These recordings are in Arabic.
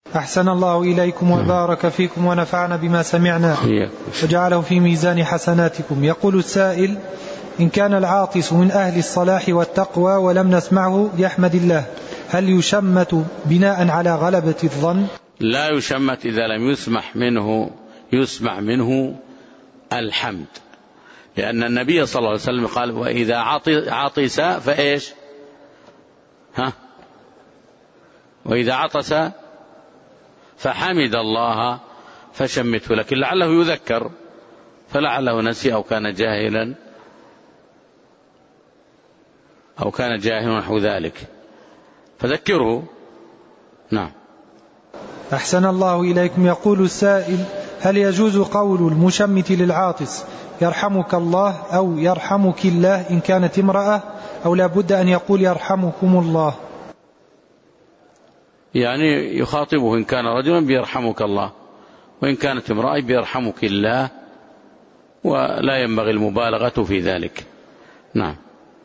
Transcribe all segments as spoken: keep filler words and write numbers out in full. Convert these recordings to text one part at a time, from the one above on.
أحسن الله إليكم وبارك فيكم ونفعنا بما سمعنا وجعله في ميزان حسناتكم. يقول السائل: إن كان العاطس من أهل الصلاح والتقوى ولم نسمعه يحمد الله، هل يشمت بناء على غلبة الظن؟ لا يشمت إذا لم يسمح منه يسمع منه الحمد، لأن النبي صلى الله عليه وسلم قال: وإذا عطس فإيش ها وإذا عطس فحمد الله فشمته، لكن لعله يذكر، فلعله نسي أو كان جاهلا أو كان جاهلا نحو ذلك فذكره. نعم. أحسن الله إليكم. يقول السائل: هل يجوز قول المشمت للعاطس يرحمك الله أو يرحمك الله إن كانت امرأة، أو لا بد أن يقول يرحمكم الله؟ يعني يخاطبه إن كان رجلا بيرحمك الله، وإن كانت امرأة بيرحمك الله، ولا ينبغي المبالغة في ذلك. نعم.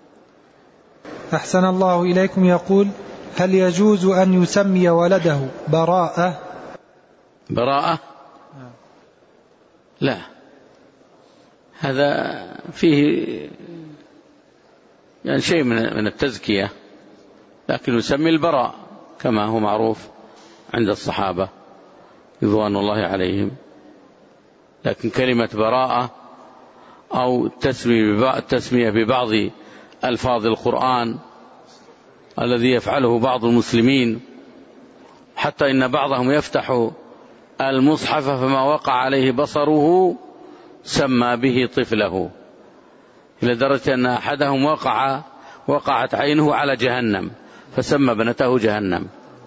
أحسن الله إليكم. يقول: هل يجوز أن يسمي ولده براءة؟ براءة؟ لا، هذا فيه يعني شيء من التزكية، لكن يسمي البراء كما هو معروف عند الصحابة رضوان الله عليهم. لكن كلمة براءة أو التسمية ببعض ألفاظ القرآن الذي يفعله بعض المسلمين، حتى إن بعضهم يفتح المصحف فما وقع عليه بصره سمى به طفله، إلى درجة أن أحدهم وقع وقعت عينه على جهنم فسمى ابنته جهنم.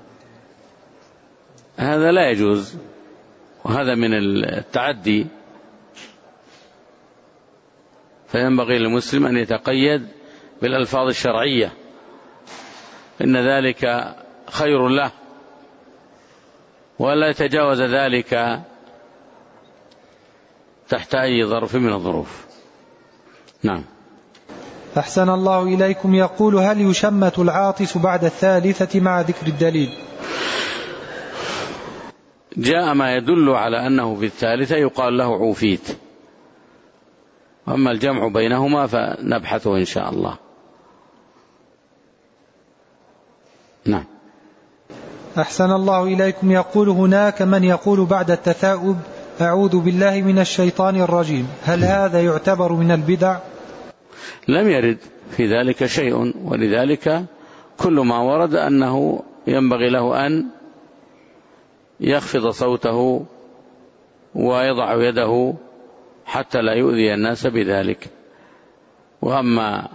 هذا لا يجوز، وهذا من التعدي. فينبغي للمسلم أن يتقيد بالألفاظ الشرعية، إن ذلك خير له، ولا يتجاوز ذلك تحت أي ظرف من الظروف. نعم. أحسن الله إليكم. يقول: هل يشمت العاطس بعد الثالثة مع ذكر الدليل؟ جاء ما يدل على أنه في الثالثة يقال له عوفيت، وأما الجمع بينهما فنبحثه إن شاء الله. نعم. أحسن الله إليكم. يقول: هناك من يقول بعد التثاؤب أعوذ بالله من الشيطان الرجيم، هل هذا يعتبر من البدع؟ لم يرد في ذلك شيء، ولذلك كل ما ورد أنه ينبغي له أن يخفض صوته ويضع يده حتى لا يؤذي الناس بذلك. وأما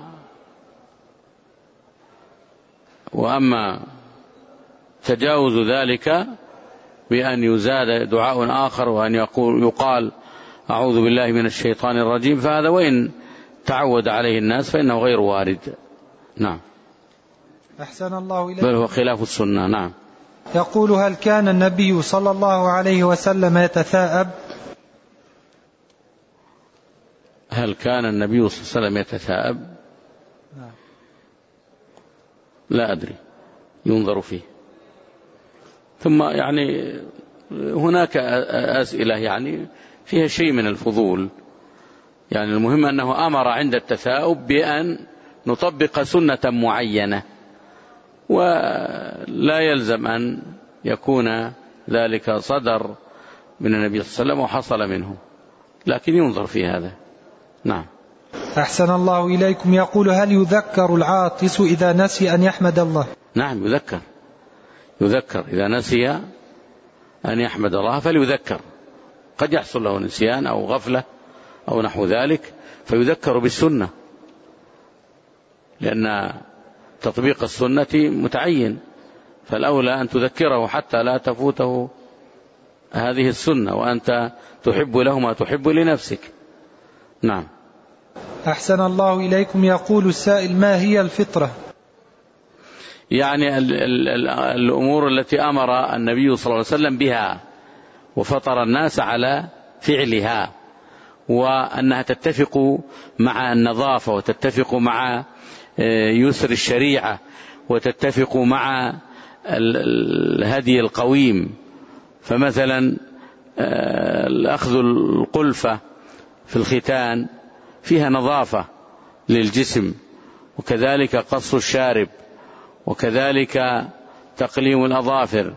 وأما تجاوز ذلك بأن يزاد دعاء آخر وأن يقول يقال أعوذ بالله من الشيطان الرجيم، فهذا وإن تعود عليه الناس فإنه غير وارد. نعم. أحسن الله إليك. بل هو خلاف السنة. نعم. يقول: هل كان النبي صلى الله عليه وسلم يتثاءب؟ هل كان النبي صلى الله عليه وسلم يتثاءب؟ نعم. لا أدري، ينظر فيه. ثم يعني هناك أسئلة يعني فيها شيء من الفضول، يعني المهم أنه أمر عند التثاؤب بأن نطبق سنة معينة، ولا يلزم أن يكون ذلك صدر من النبي صلى الله عليه وسلم وحصل منه، لكن ينظر في هذا. نعم. أحسن الله إليكم. يقول: هل يذكر العاطس إذا نسي أن يحمد الله؟ نعم، يذكر يذكر إذا نسي أن يحمد الله فليذكر، قد يحصل له نسيان أو غفلة أو نحو ذلك فيذكر بالسنة، لأن تطبيق السنة متعين، فالأولى أن تذكره حتى لا تفوته هذه السنة، وأنت تحب له ما تحب لنفسك. نعم. أحسن الله إليكم. يقول السائل: ما هي الفطرة؟ يعني ال ال ال الأمور التي أمر النبي صلى الله عليه وسلم بها وفطر الناس على فعلها، وأنها تتفق مع النظافة وتتفق مع يسر الشريعة وتتفق مع الهدي القويم فمثلا أخذ القلفة في الختان فيها نظافة للجسم، وكذلك قص الشارب، وكذلك تقليم الأظافر،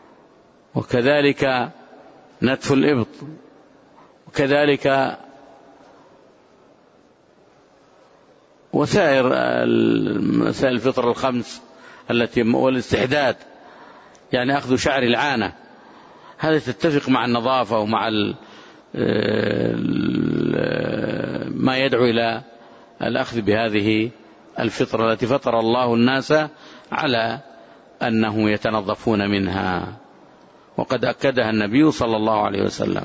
وكذلك نتف الإبط، وكذلك وسائر مسائل الفطر الخمس التي والاستحداد، يعني أخذ شعر العانة، هذا تتفق مع النظافة ومع ما يدعو إلى الأخذ بهذه الفطرة التي فطر الله الناس على أنهم يتنظفون منها، وقد أكدها النبي صلى الله عليه وسلم.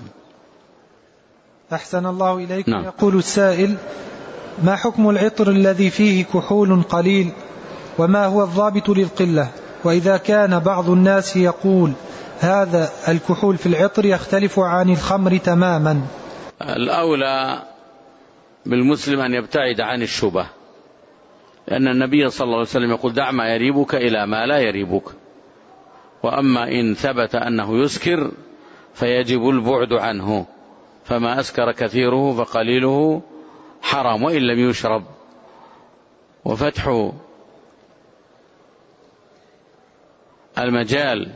أحسن الله إليكم. نعم. يقول السائل: ما حكم العطر الذي فيه كحول قليل، وما هو الضابط للقلة؟ وإذا كان بعض الناس يقول هذا الكحول في العطر يختلف عن الخمر تماما. الأولى بالمسلم أن يبتعد عن الشبه، لأن النبي صلى الله عليه وسلم يقول: دع ما يريبك إلى ما لا يريبك. وأما إن ثبت أنه يسكر فيجب البعد عنه، فما أسكر كثيره فقليله حرام وإن لم يشرب. وفتح المجال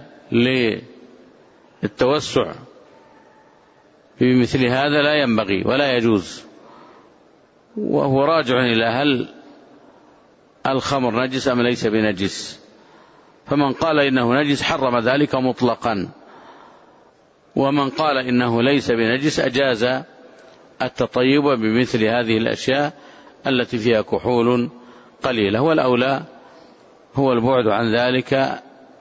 للتوسع في مثل هذا لا ينبغي ولا يجوز، وهو راجع إلى هل الخمر نجس أم ليس بنجس. فمن قال إنه نجس حرم ذلك مطلقا، ومن قال إنه ليس بنجس أجاز التطيب بمثل هذه الأشياء التي فيها كحول قليلة. والأولى هو البعد عن ذلك،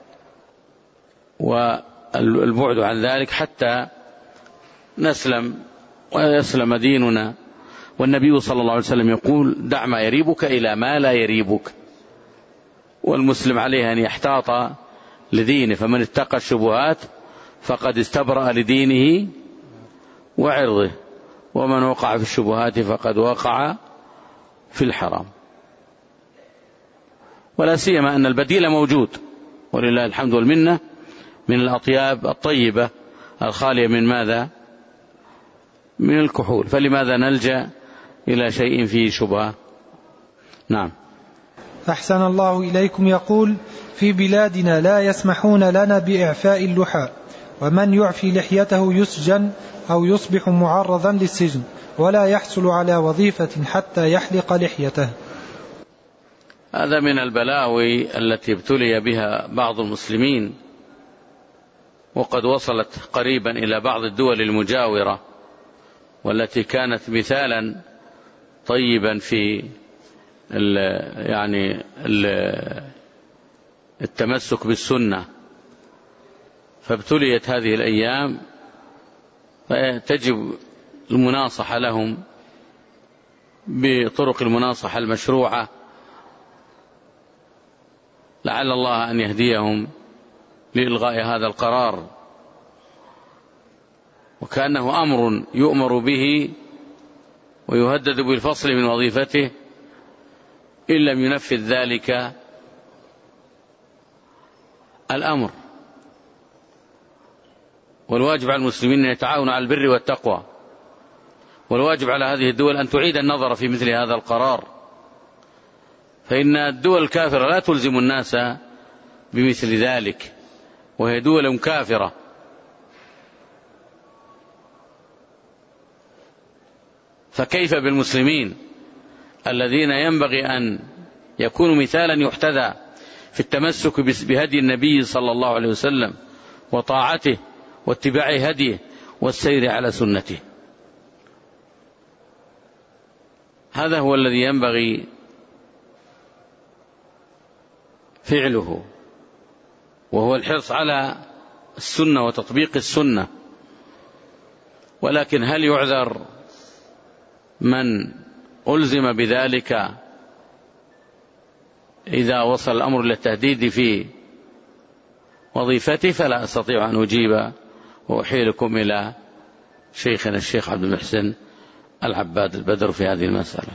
والبعد عن ذلك حتى نسلم ويسلم ديننا. والنبي صلى الله عليه وسلم يقول: دع ما يريبك إلى ما لا يريبك. والمسلم عليه أن يحتاط لدينه، فمن اتقى الشبهات فقد استبرأ لدينه وعرضه، ومن وقع في الشبهات فقد وقع في الحرام. ولا سيما أن البديل موجود ولله الحمد والمنة من الأطياب الطيبة الخالية من ماذا؟ من الكحول، فلماذا نلجأ إلى شيء فيه شبهة؟ نعم. أحسن الله إليكم. يقول: في بلادنا لا يسمحون لنا بإعفاء اللحى، ومن يعفي لحيته يسجن أو يصبح معرضا للسجن، ولا يحصل على وظيفة حتى يحلق لحيته. هذا من البلاوي التي ابتلي بها بعض المسلمين، وقد وصلت قريبا إلى بعض الدول المجاورة، والتي كانت مثالا طيبا في ال يعني ال التمسك بالسنة، فابتليت هذه الأيام، فتجب المناصحة لهم بطرق المناصحة المشروعة، لعل الله أن يهديهم لإلغاء هذا القرار، وكأنه أمر يؤمر به ويهدد بالفصل من وظيفته إن لم ينفذ ذلك الأمر. والواجب على المسلمين أن يتعاونوا على البر والتقوى، والواجب على هذه الدول أن تعيد النظر في مثل هذا القرار، فإن الدول الكافرة لا تلزم الناس بمثل ذلك، وهي دول كافرة. فكيف بالمسلمين الذين ينبغي أن يكونوا مثالا يحتذى في التمسك بهدي النبي صلى الله عليه وسلم وطاعته واتباع هديه والسير على سنته؟ هذا هو الذي ينبغي فعله، وهو الحرص على السنة وتطبيق السنة. ولكن هل يعذر من ألزم بذلك إذا وصل الأمر للتهديد في وظيفته؟ فلا أستطيع أن أجيب، وأحيلكم إلى شيخنا الشيخ عبد المحسن العباد البدر في هذه المسألة.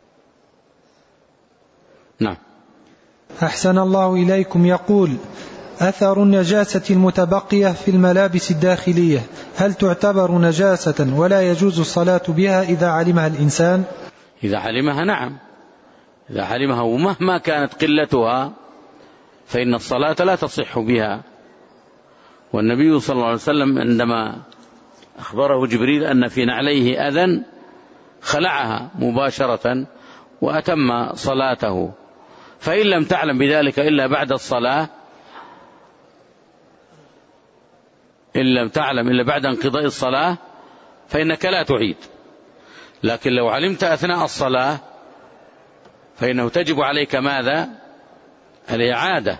نعم. أحسن الله إليكم. يقول: أثر النجاسة المتبقية في الملابس الداخلية هل تعتبر نجاسة ولا يجوز الصلاة بها إذا علمها الإنسان؟ إذا علمها نعم، إذا علمها ومهما كانت قلتها فإن الصلاة لا تصح بها. والنبي صلى الله عليه وسلم عندما أخبره جبريل أن في نعليه أذى خلعها مباشرة وأتم صلاته. فإن لم تعلم بذلك إلا بعد الصلاة إن لم تعلم إلا بعد انقضاء الصلاة فإنك لا تعيد. لكن لو علمت أثناء الصلاة فإنه تجب عليك ماذا؟ الإعادة،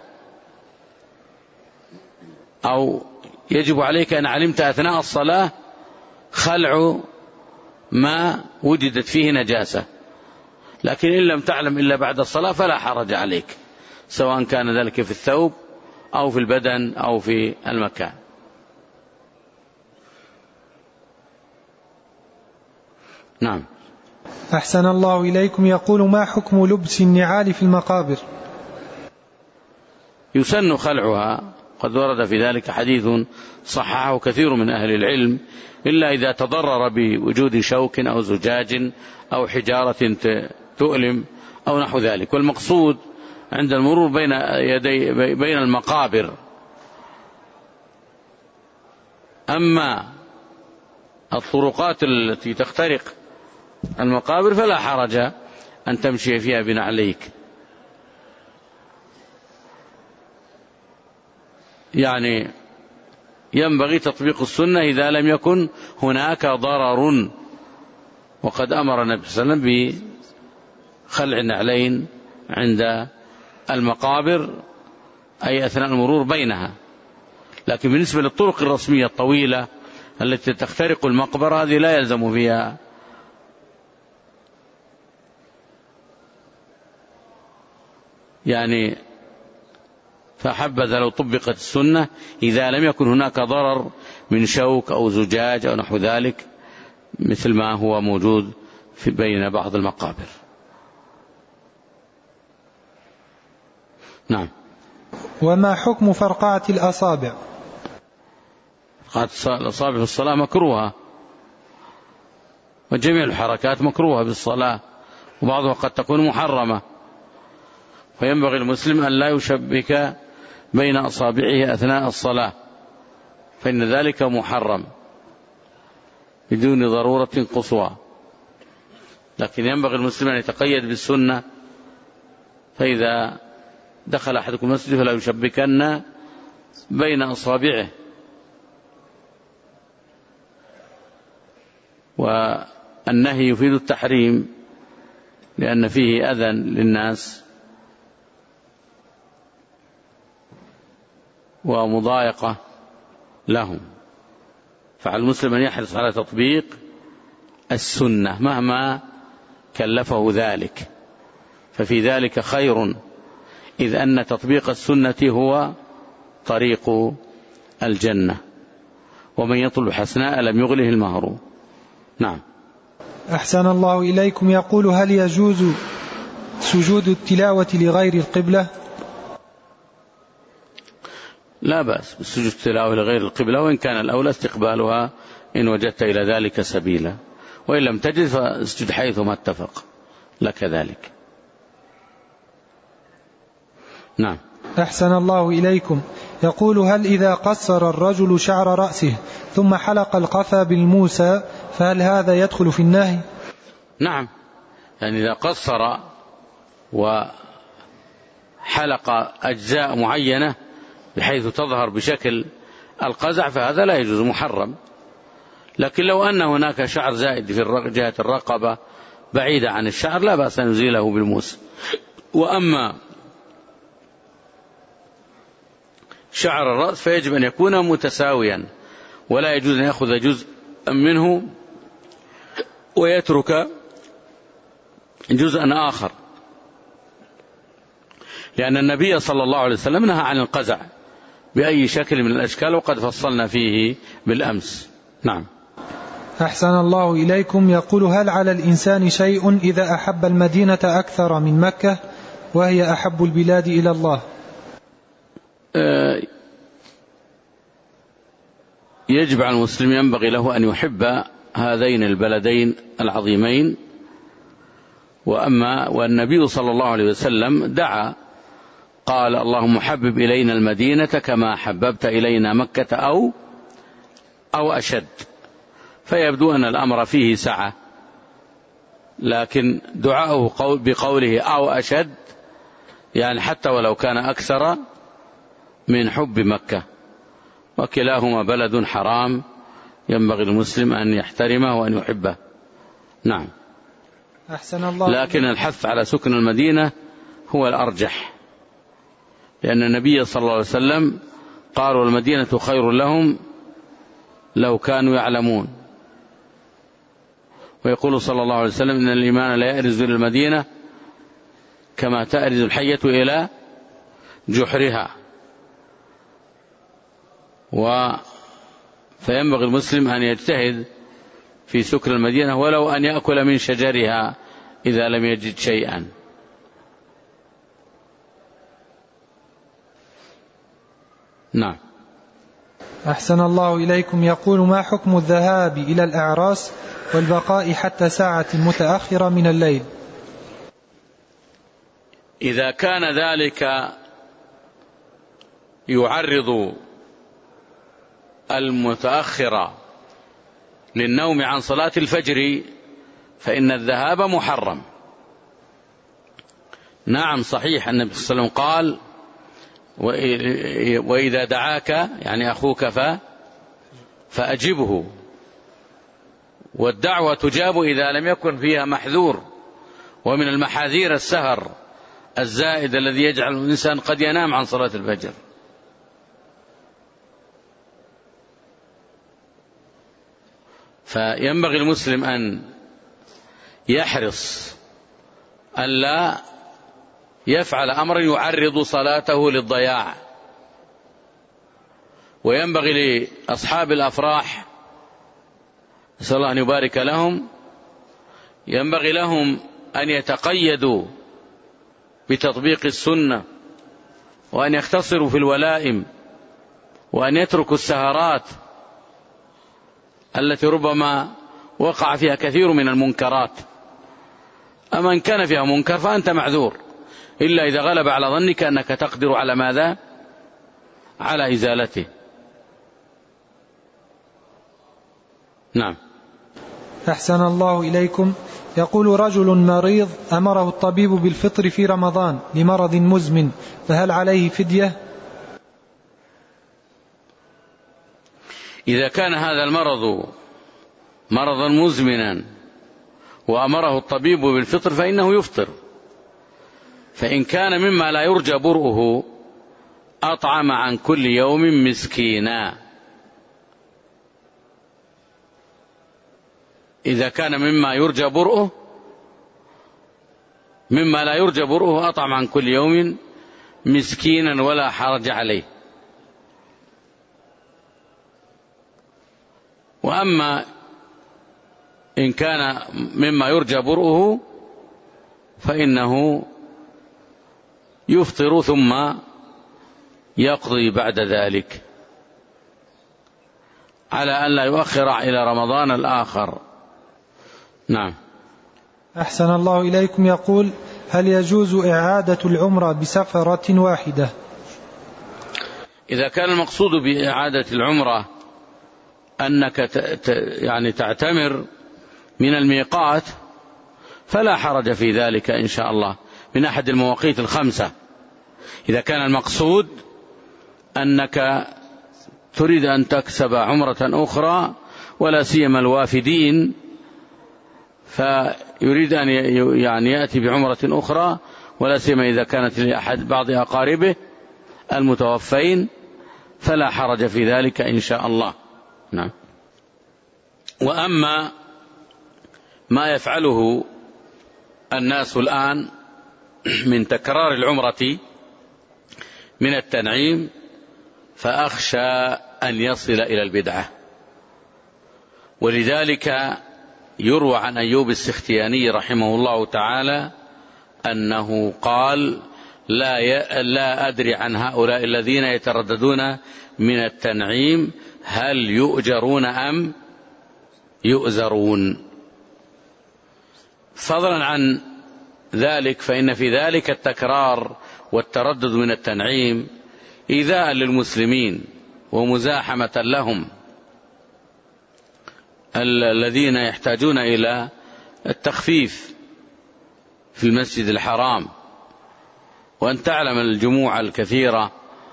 أو يجب عليك أن علمت أثناء الصلاة خلع ما وجدت فيه نجاسة. لكن إن لم تعلم إلا بعد الصلاة فلا حرج عليك، سواء كان ذلك في الثوب أو في البدن أو في المكان. نعم. أحسن الله إليكم. يقول: ما حكم لبس النعال في المقابر؟ يسن خلعها، قد ورد في ذلك حديث صححه كثير من أهل العلم، إلا إذا تضرر بوجود شوك أو زجاج أو حجارة تؤلم أو نحو ذلك. والمقصود عند المرور بين يدي بين المقابر. أما الطرقات التي تخترق المقابر فلا حرج أن تمشي فيها بنعليك. يعني ينبغي تطبيق السنة إذا لم يكن هناك ضرر، وقد أمر النبي صلى الله عليه وسلم بخلع النعلين عند المقابر، أي أثناء المرور بينها. لكن بالنسبة للطرق الرسمية الطويلة التي تخترق المقبرة هذه لا يلزم فيها يعني فحبذا لو طبقت السنة إذا لم يكن هناك ضرر من شوك أو زجاج أو نحو ذلك، مثل ما هو موجود في بين بعض المقابر. نعم. وما حكم فرقعة الأصابع؟ فرقعة الأصابع في الصلاة مكروهة، وجميع الحركات مكروهة بالصلاة، وبعضها قد تكون محرمة. فينبغي المسلم أن لا يشبك بين أصابعه أثناء الصلاة، فإن ذلك محرم بدون ضرورة قصوى. لكن ينبغي المسلم أن يتقيد بالسنة، فإذا دخل أحدكم المسجد فلا يشبكن بين أصابعه. والنهي يفيد التحريم لأن فيه أذى للناس ومضايقة لهم. فعلى المسلم أن يحرص على تطبيق السنة مهما كلفه ذلك، ففي ذلك خير، إذ أن تطبيق السنة هو طريق الجنة، ومن يطلب حسناء لم يغله المهر. نعم. أحسن الله إليكم. يقول: هل يجوز سجود التلاوة لغير القبلة؟ لا بأس بالسجود التلاوة لغير القبلة، وإن كان الأولى استقبالها إن وجدت إلى ذلك سبيلا، وإن لم تجد فاسجد حيثما اتفق لك ذلك. نعم. أحسن الله إليكم. يقول: هل إذا قصر الرجل شعر رأسه ثم حلق القفا بالموسى فهل هذا يدخل في النهي؟ نعم، يعني إذا قصر وحلق أجزاء معينة بحيث تظهر بشكل القزع فهذا لا يجوز، محرم. لكن لو أن هناك شعر زائد في جهة الرقبة بعيدة عن الشعر لا بأس أن يزيله بالموس. وأما شعر الرأس فيجب أن يكون متساويا، ولا يجوز أن يأخذ جزء منه ويترك جزءا آخر، لأن النبي صلى الله عليه وسلم نهى عن القزع بأي شكل من الأشكال، وقد فصلنا فيه بالأمس. نعم. أحسن الله إليكم. يقول: هل على الإنسان شيء إذا أحب المدينة أكثر من مكة وهي أحب البلاد إلى الله؟ أه يجب على المسلم ينبغي له أن يحب هذين البلدين العظيمين. وأما والنبي صلى الله عليه وسلم دعا قال اللهم حبب إلينا المدينة كما حببت إلينا مكة أو أو أشد، فيبدو أن الأمر فيه سعة، لكن دعاؤه بقوله أو أشد يعني حتى ولو كان أكثر من حب مكة، وكلاهما بلد حرام ينبغي المسلم أن يحترمه وأن يحبه. نعم. أحسن الله. لكن الحث على سكن المدينة هو الأرجح، لأن النبي صلى الله عليه وسلم قال والمدينة خير لهم لو كانوا يعلمون، ويقول صلى الله عليه وسلم إن الإيمان لا يأرز إلى المدينة كما تأرز الحية إلى جحرها. و فينبغي المسلم أن يجتهد في سكن المدينة ولو أن يأكل من شجرها إذا لم يجد شيئا. نعم. أحسن الله إليكم. يقول ما حكم الذهاب إلى الأعراس والبقاء حتى ساعة متأخرة من الليل؟ إذا كان ذلك يعرض المتأخر للنوم عن صلاة الفجر فإن الذهاب محرم. نعم صحيح النبي صلى الله عليه وسلم قال وإذا دعاك يعني أخوك فأجبه، والدعوة تجاب إذا لم يكن فيها محذور، ومن المحاذير السهر الزائد الذي يجعل الإنسان قد ينام عن صلاة الفجر. فينبغي المسلم أن يحرص ألا يفعل أمرا يعرض صلاته للضياع. وينبغي لأصحاب الأفراح نسأل الله أن يبارك لهم ينبغي لهم أن يتقيدوا بتطبيق السنة، وأن يختصروا في الولائم، وأن يتركوا السهرات التي ربما وقع فيها كثير من المنكرات. أما إن كان فيها منكر فأنت معذور، إلا إذا غلب على ظنك أنك تقدر على ماذا؟ على إزالته. نعم. أحسن الله إليكم. يقول رجل مريض أمره الطبيب بالفطر في رمضان لمرض مزمن، فهل عليه فدية؟ إذا كان هذا المرض مرضا مزمنا وأمره الطبيب بالفطر فإنه يفطر. فإن كان مما لا يرجى برؤه أطعم عن كل يوم مسكينا. إذا كان مما يرجى برؤه مما لا يرجى برؤه أطعم عن كل يوم مسكينا ولا حرج عليه. وأما إن كان مما يرجى برؤه فإنه يفطر ثم يقضي بعد ذلك على أن لا يؤخر إلى رمضان الآخر. نعم. أحسن الله إليكم. يقول هل يجوز إعادة العمرة بسفرة واحدة؟ إذا كان المقصود بإعادة العمرة أنك يعني تعتمر من الميقات فلا حرج في ذلك إن شاء الله من أحد المواقيت الخمسة. إذا كان المقصود أنك تريد أن تكسب عمرة أخرى، ولا سيما الوافدين، فيريد أن يعني يأتي بعمرة أخرى، ولا سيما إذا كانت لأحد بعض أقاربه المتوفين، فلا حرج في ذلك إن شاء الله. نعم. وأما ما يفعله الناس الآن من تكرار العمرة من التنعيم فأخشى أن يصل إلى البدعة. ولذلك يروى عن أيوب السختياني رحمه الله تعالى أنه قال لا, لا أدري عن هؤلاء الذين يترددون من التنعيم هل يؤجرون أم يؤزرون. فضلا عن ذلك فإن في ذلك التكرار والتردد من التنعيم إيذاء للمسلمين ومزاحمة لهم الذين يحتاجون إلى التخفيف في المسجد الحرام. وأن تعلم الجموع الكثيرة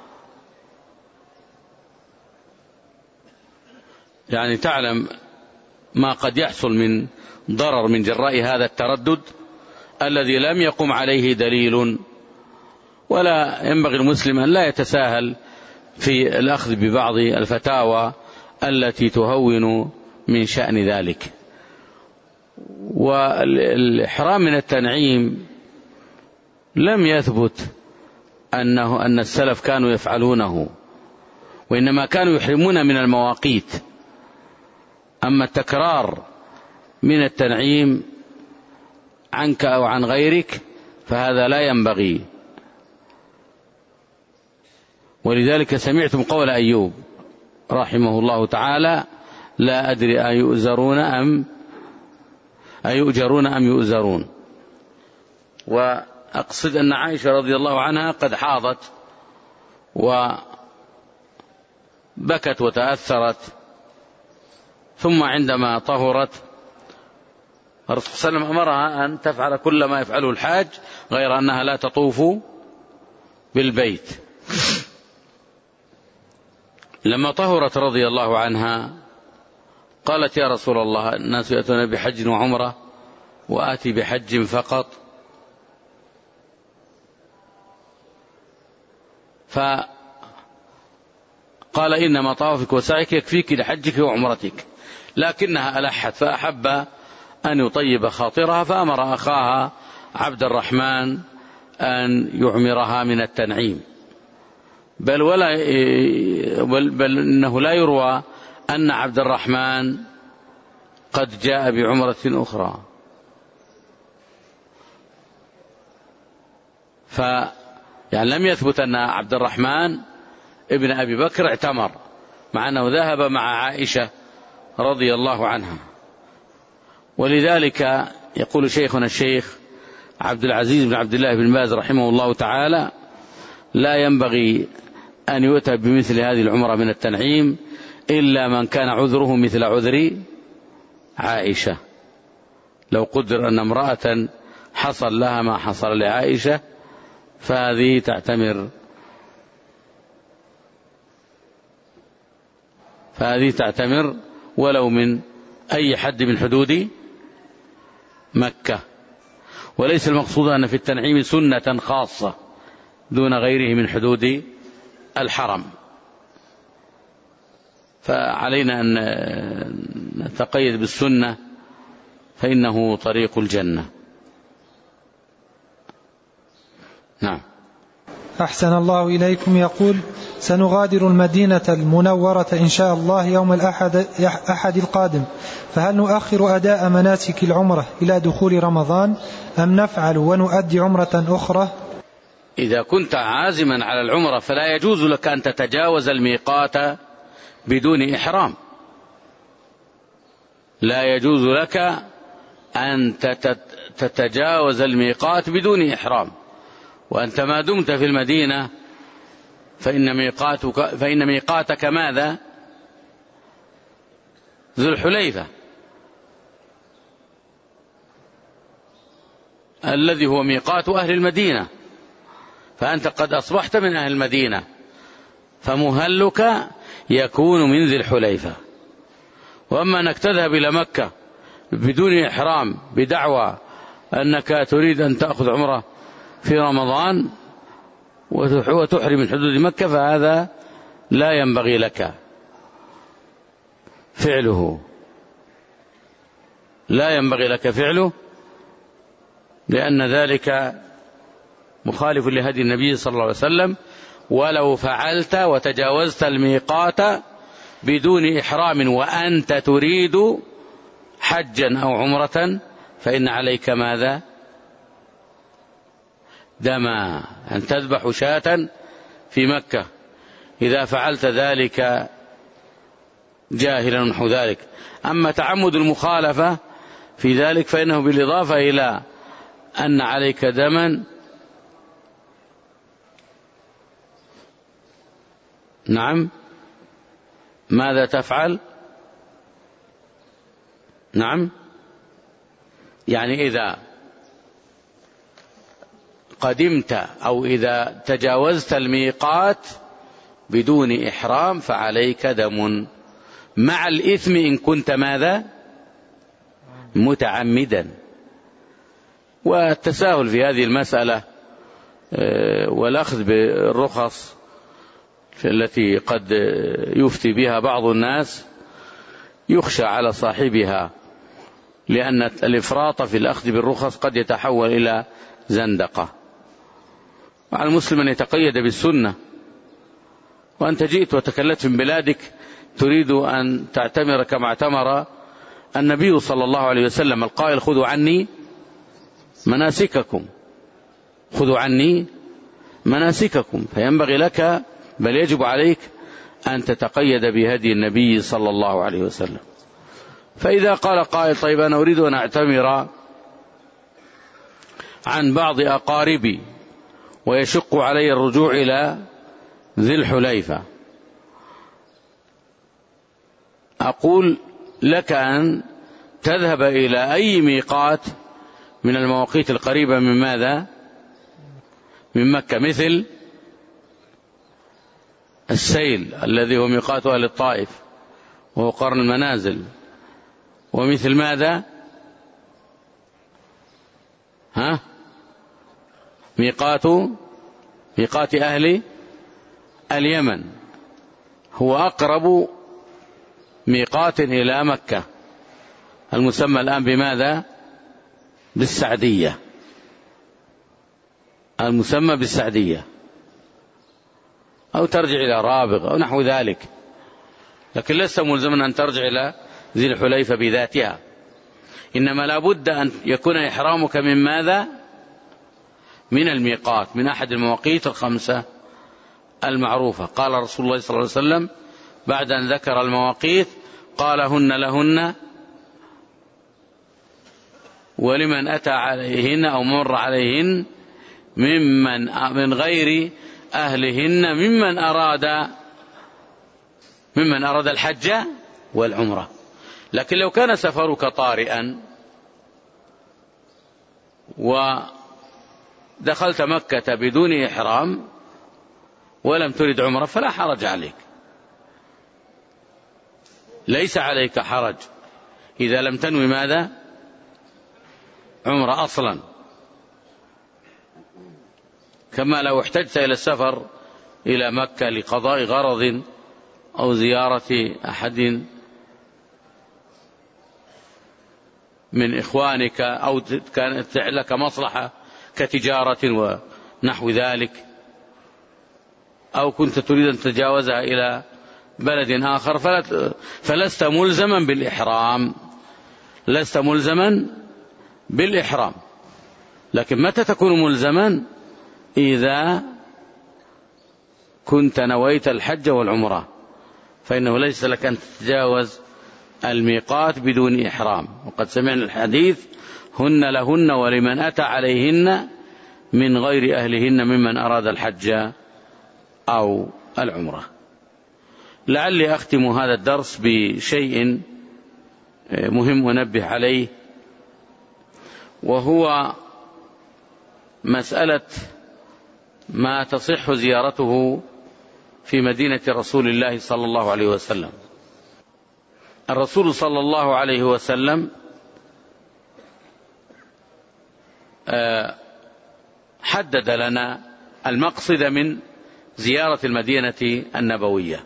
يعني تعلم ما قد يحصل من ضرر من جراء هذا التردد الذي لم يقم عليه دليل. ولا ينبغي المسلم أن لا يتساهل في الأخذ ببعض الفتاوى التي تهون من شأن ذلك. والإحرام من التنعيم لم يثبت أنه أن السلف كانوا يفعلونه، وإنما كانوا يحرمون من المواقيت. أما التكرار من التنعيم عنك أو عن غيرك فهذا لا ينبغي. ولذلك سمعتم قول أيوب رحمه الله تعالى: لا أدري أيؤزرون أم أيؤجرون أم يؤزرون. وأقصد أن عائشة رضي الله عنها قد حاضت وبكت وتأثرت، ثم عندما طهرت الرسول صلى الله عليه وسلم أمرها أن تفعل كل ما يفعله الحاج غير أنها لا تطوف بالبيت. لما طهرت رضي الله عنها قالت: يا رسول الله، الناس يأتون بحج وعمرة وآتي بحج فقط. فقال: إنما طوافك وسعيك يكفيك لحجك وعمرتك. لكنها ألحت فأحب أن يطيب خاطرها، فأمر أخاها عبد الرحمن أن يعمرها من التنعيم. بل, ولا بل, بل إنه لا يروى أن عبد الرحمن قد جاء بعمرة أخرى. ف يعني لم يثبت أن عبد الرحمن ابن أبي بكر اعتمر، مع أنه ذهب مع عائشة رضي الله عنها. ولذلك يقول شيخنا الشيخ عبد العزيز بن عبد الله بن باز رحمه الله تعالى: لا ينبغي أن يؤتى بمثل هذه العمرة من التنعيم إلا من كان عذره مثل عذر عائشة. لو قدر أن امرأة حصل لها ما حصل لعائشة فهذه تعتمر فهذه تعتمر ولو من أي حد من حدود مكة. وليس المقصود أن في التنعيم سنة خاصة دون غيره من حدود الحرم. فعلينا أن نتقيد بالسنة فإنه طريق الجنة. نعم. أحسن الله إليكم. يقول: سنغادر المدينة المنورة إن شاء الله يوم الأحد أحد القادم، فهل نؤخر أداء مناسك العمرة إلى دخول رمضان أم نفعل ونؤدي عمرة أخرى؟ إذا كنت عازما على العمرة فلا يجوز لك أن تتجاوز الميقات بدون إحرام. لا يجوز لك أن تتجاوز الميقات بدون إحرام. وأنت ما دمت في المدينة فإن ميقاتك, فإن ميقاتك ماذا؟ ذو الحليفة الذي هو ميقات أهل المدينة، فأنت قد أصبحت من أهل المدينة، فمهلك يكون من ذي الحليفة. وأما أنك تذهب إلى مكة بدون إحرام بدعوى أنك تريد أن تأخذ عمرة في رمضان وتحرم من حدود مكة فهذا لا ينبغي لك فعله لا ينبغي لك فعله لأن ذلك مخالف لهدي النبي صلى الله عليه وسلم. ولو فعلت وتجاوزت الميقات بدون إحرام وأنت تريد حجا أو عمرة فإن عليك ماذا؟ دما، أن تذبح شاة في مكة. إذا فعلت ذلك جاهلا ونحو ذلك. أما تعمد المخالفة في ذلك فإنه بالإضافة إلى أن عليك دما، نعم، ماذا تفعل؟ نعم، يعني إذا قدمت أو إذا تجاوزت الميقات بدون إحرام فعليك دم مع الإثم إن كنت ماذا؟ متعمدا. والتساهل في هذه المسألة والأخذ بالرخص التي قد يفتي بها بعض الناس يخشى على صاحبها، لأن الإفراط في الأخذ بالرخص قد يتحول إلى زندقة. وعلى المسلم أن يتقيد بالسنة. وأنت جئت وتكلت من بلادك تريد أن تعتمر كما اعتمر النبي صلى الله عليه وسلم القائل خذوا عني مناسككم، خذوا عني مناسككم. فينبغي لك بل يجب عليك أن تتقيد بهدي النبي صلى الله عليه وسلم. فإذا قال قائل طيب أنا أريد أن أعتمر عن بعض أقاربي ويشق علي الرجوع إلى ذي الحليفة، أقول لك أن تذهب إلى أي ميقات من المواقيت القريبة من ماذا؟ من مكة، مثل السيل الذي هو ميقات أهل الطائف وهو قرن المنازل، ومثل ماذا؟ ها؟ ميقات ميقات أهل اليمن هو أقرب ميقات إلى مكة، المسمى الآن بماذا؟ بالسعدية، المسمى بالسعدية، أو ترجع إلى رابغ أو نحو ذلك. لكن لست ملزما أن ترجع إلى ذي الحليفة بذاتها، إنما لا بد أن يكون إحرامك من ماذا؟ من الميقات، من أحد المواقيت الخمسة المعروفة. قال رسول الله صلى الله عليه وسلم بعد أن ذكر المواقيت قال هن لهن ولمن أتى عليهن أو مر عليهن ممن من غير أهلهن ممن أراد ممن أراد الحج والعمرة. لكن لو كان سفرك طارئا ودخلت مكة بدون إحرام ولم ترد عمرة فلا حرج عليك، ليس عليك حرج إذا لم تنوي ماذا؟ عمرة أصلا. كما لو احتجت إلى السفر إلى مكة لقضاء غرض أو زيارة أحد من إخوانك أو كانت لك مصلحة كتجارة ونحو ذلك، أو كنت تريد أن تتجاوزها إلى بلد آخر فلست ملزما بالإحرام، لست ملزما بالإحرام. لكن متى تكون ملزما؟ إذا كنت نويت الحج والعمرة، فإنه ليس لك أن تتجاوز الميقات بدون إحرام. وقد سمعنا الحديث هن لهن ولمن أتى عليهن من غير أهلهن ممن أراد الحج أو العمرة. لعلي أختم هذا الدرس بشيء مهم أنبه عليه، وهو مسألة ما تصح زيارته في مدينة رسول الله صلى الله عليه وسلم. الرسول صلى الله عليه وسلم حدد لنا المقصد من زيارة المدينة النبوية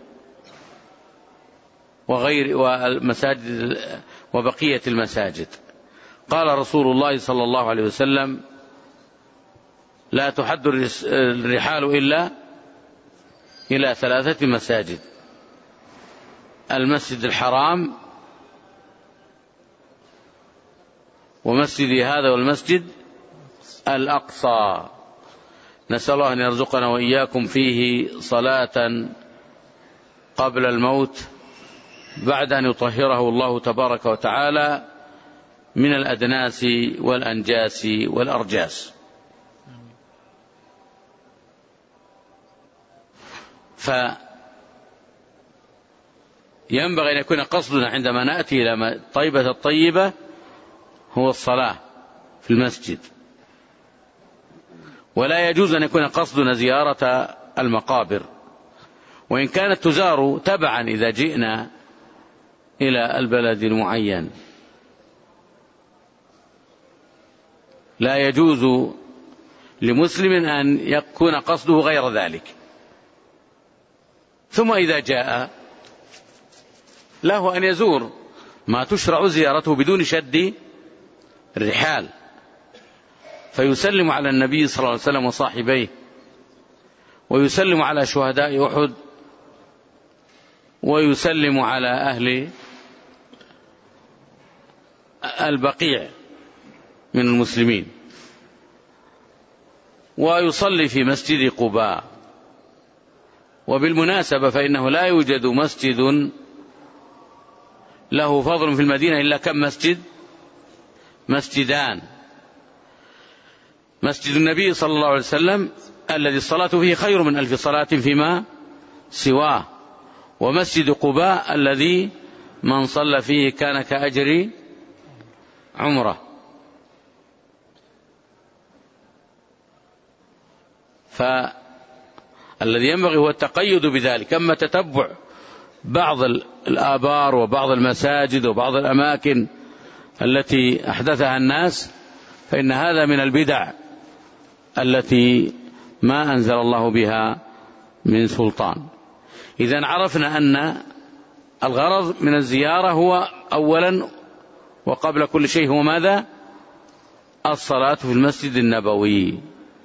وغير والمساجد وبقية المساجد. قال رسول الله صلى الله عليه وسلم لا تحد الرحال إلا إلى ثلاثة مساجد: المسجد الحرام ومسجد هذا والمسجد الأقصى. نسأل الله أن يرزقنا وإياكم فيه صلاة قبل الموت بعد أن يطهره الله تبارك وتعالى من الأدناس والأنجاس والأرجاس. فينبغي أن يكون قصدنا عندما نأتي إلى طيبة الطيبة هو الصلاة في المسجد، ولا يجوز أن يكون قصدنا زيارة المقابر، وإن كانت تزار تبعا إذا جئنا إلى البلد المعين. لا يجوز لمسلم أن يكون قصده غير ذلك. ثم إذا جاء له أن يزور ما تشرع زيارته بدون شد الرحال، فيسلم على النبي صلى الله عليه وسلم وصاحبيه، ويسلم على شهداء أحد، ويسلم على أهل البقيع من المسلمين، ويصلي في مسجد قباء. وبالمناسبة فإنه لا يوجد مسجد له فضل في المدينة إلا كم مسجد؟ مسجدان: مسجد النبي صلى الله عليه وسلم الذي الصلاة فيه خير من ألف صلاة فيما سواه، ومسجد قباء الذي من صلى فيه كان كأجر عمره. فالذي ينبغي هو التقيد بذلك. أما تتبع بعض الآبار وبعض المساجد وبعض الأماكن التي أحدثها الناس فإن هذا من البدع التي ما أنزل الله بها من سلطان. إذن عرفنا أن الغرض من الزيارة هو أولا وقبل كل شيء هو ماذا؟ الصلاة في المسجد النبوي.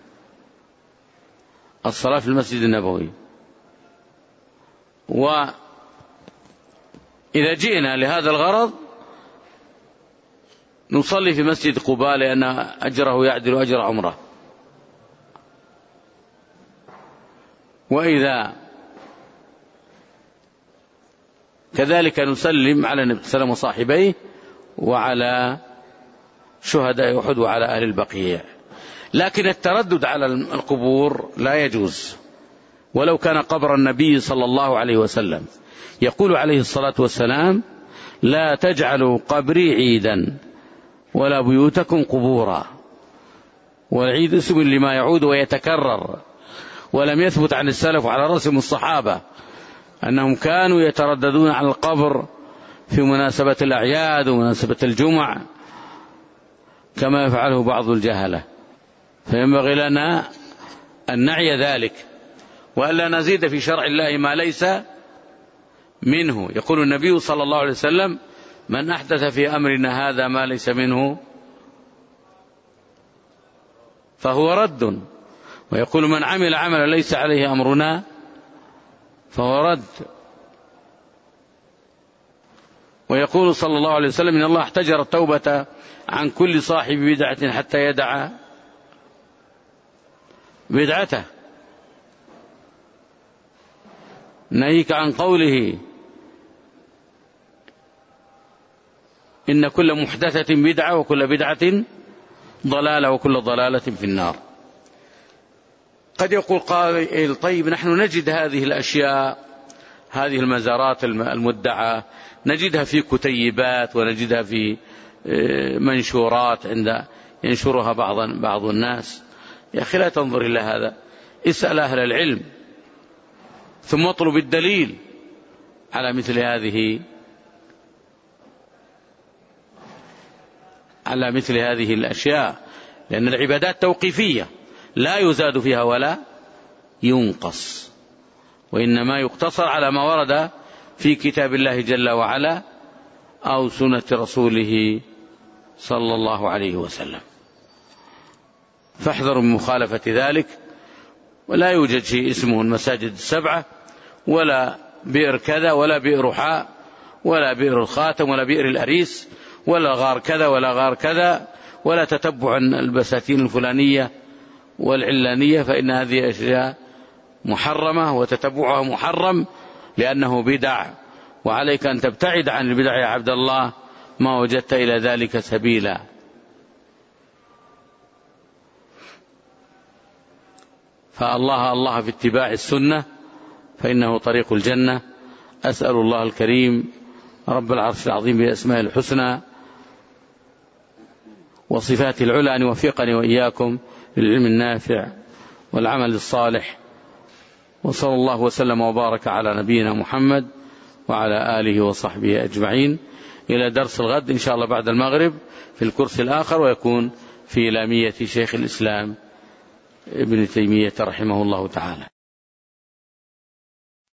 الصلاة في المسجد النبوي. وإذا جئنا لهذا الغرض نصلي في مسجد قباء لأن أجره يعدل أجر عمره. وإذا كذلك نسلم على النبي صلى الله عليه وسلم وصاحبيه وعلى شهداء أحد وعلى أهل البقيع. لكن التردد على القبور لا يجوز، ولو كان قبر النبي صلى الله عليه وسلم. يقول عليه الصلاة والسلام: لا تجعلوا قبري عيدا ولا بيوتكم قبورا. والعيد اسم لما يعود ويتكرر، ولم يثبت عن السلف وعلى رأسهم الصحابة أنهم كانوا يترددون على القبر في مناسبة الأعياد ومناسبة الجمع كما يفعله بعض الجهلة. فينبغي لنا أن نعي ذلك وألا نزيد في شرع الله ما ليس منه. يقول النبي صلى الله عليه وسلم: من أحدث في أمرنا هذا ما ليس منه فهو رد. ويقول: من عمل عملا ليس عليه أمرنا فهو رد. ويقول صلى الله عليه وسلم: إن الله احتجر التوبة عن كل صاحب بدعة حتى يدع بدعته. ناهيك عن قوله: إن كل محدثة بدعة وكل بدعة ضلالة وكل ضلالة في النار. قد يقول قائل: طيب نحن نجد هذه الأشياء، هذه المزارات المدعة نجدها في كتيبات ونجدها في منشورات عند ينشرها بعض بعض الناس. يا أخي لا تنظر إلى هذا، اسأل أهل العلم ثم اطلب الدليل على مثل هذه على مثل هذه الأشياء، لأن العبادات توقيفية لا يزاد فيها ولا ينقص، وإنما يقتصر على ما ورد في كتاب الله جل وعلا أو سنة رسوله صلى الله عليه وسلم. فاحذروا من مخالفة ذلك. ولا يوجد شيء اسمه المساجد السبعة ولا بئر كذا ولا بئر حاء ولا بئر الخاتم ولا بئر الأريس ولا غار كذا ولا غار كذا، ولا تتبع البساتين الفلانية والعلانية، فإن هذه أشياء محرمة وتتبعها محرم لأنه بدع وعليك أن تبتعد عن البدع يا عبد الله ما وجدت إلى ذلك سبيلا. فالله الله في اتباع السنة فإنه طريق الجنة. أسأل الله الكريم رب العرش العظيم بأسماء الحسنى وصفات العلى أن يوفقني وإياكم للعلم النافع والعمل الصالح. وصلى الله وسلم وبارك على نبينا محمد وعلى آله وصحبه أجمعين. إلى درس الغد إن شاء الله بعد المغرب في الكرس الآخر، ويكون في لامية شيخ الإسلام ابن تيمية رحمه الله تعالى.